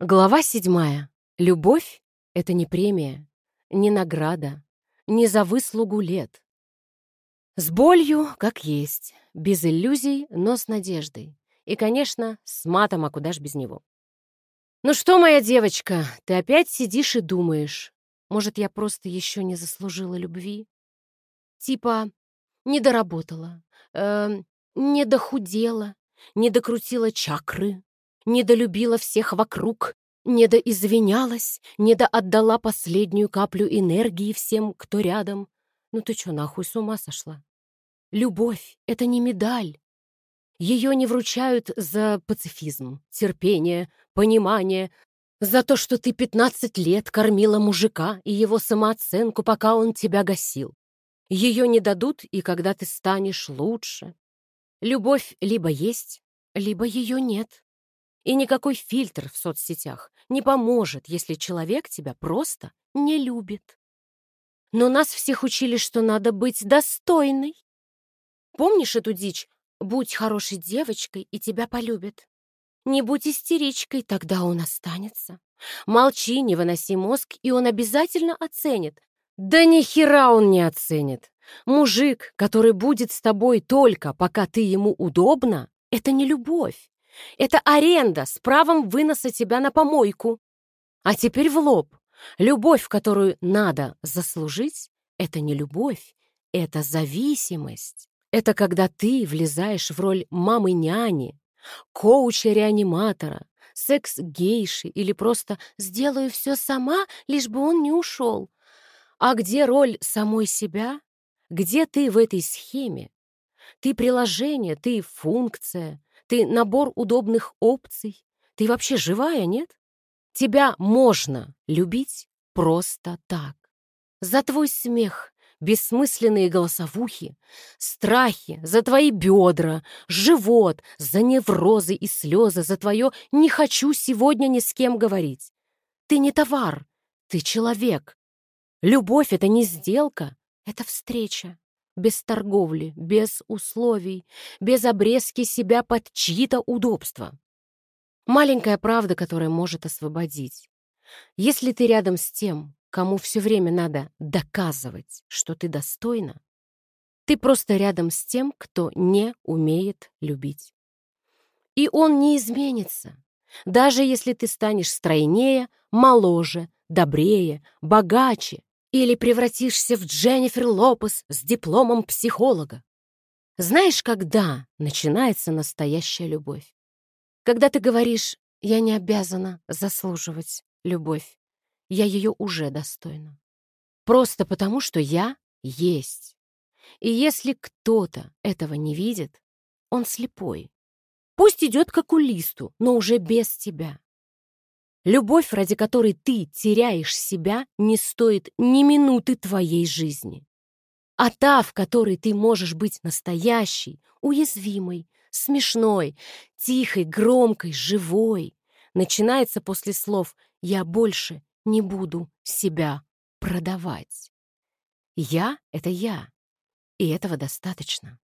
Глава 7. Любовь — это не премия, не награда, не за выслугу лет. С болью, как есть, без иллюзий, но с надеждой. И, конечно, с матом, а куда ж без него. «Ну что, моя девочка, ты опять сидишь и думаешь, может, я просто еще не заслужила любви? Типа, не доработала, не дохудела, не докрутила чакры, не долюбила всех вокруг, не доизвинялась, не доотдала последнюю каплю энергии всем, кто рядом. Ну ты чё, нахуй с ума сошла? Любовь — это не медаль. Ее не вручают за пацифизм, терпение, понимание, за то, что ты 15 лет кормила мужика и его самооценку, пока он тебя гасил. Ее не дадут, и когда ты станешь лучше. Любовь либо есть, либо ее нет. И никакой фильтр в соцсетях не поможет, если человек тебя просто не любит. Но нас всех учили, что надо быть достойной. Помнишь эту дичь? Будь хорошей девочкой, и тебя полюбят. Не будь истеричкой, тогда он останется. Молчи, не выноси мозг, и он обязательно оценит. Да ни хера он не оценит. Мужик, который будет с тобой только пока ты ему удобна, это не любовь. Это аренда с правом выноса тебя на помойку. А теперь в лоб. Любовь, которую надо заслужить, это не любовь, это зависимость. Это когда ты влезаешь в роль мамы-няни, коуча-реаниматора, секс-гейши или просто «сделаю все сама, лишь бы он не ушел». А где роль самой себя? Где ты в этой схеме? Ты приложение, ты функция, ты набор удобных опций. Ты вообще живая, нет? Тебя можно любить просто так. За твой смех, бессмысленные голосовухи, страхи, за твои бедра, живот, за неврозы и слезы, за твое «не хочу сегодня ни с кем говорить». Ты не товар, ты человек. Любовь — это не сделка, это встреча. Без торговли, без условий, без обрезки себя под чьи-то удобства. Маленькая правда, которая может освободить. Если ты рядом с тем, кому все время надо доказывать, что ты достойна, ты просто рядом с тем, кто не умеет любить. И он не изменится, даже если ты станешь стройнее, моложе, добрее, богаче или превратишься в Дженнифер Лопес с дипломом психолога. Знаешь, когда начинается настоящая любовь? Когда ты говоришь «я не обязана заслуживать любовь, я ее уже достойна». Просто потому, что я есть. И если кто-то этого не видит, он слепой. Пусть идет к окулисту, но уже без тебя. Любовь, ради которой ты теряешь себя, не стоит ни минуты твоей жизни. А та, в которой ты можешь быть настоящей, уязвимой, смешной, тихой, громкой, живой, начинается после слов «я больше не буду себя продавать». Я — это я, и этого достаточно.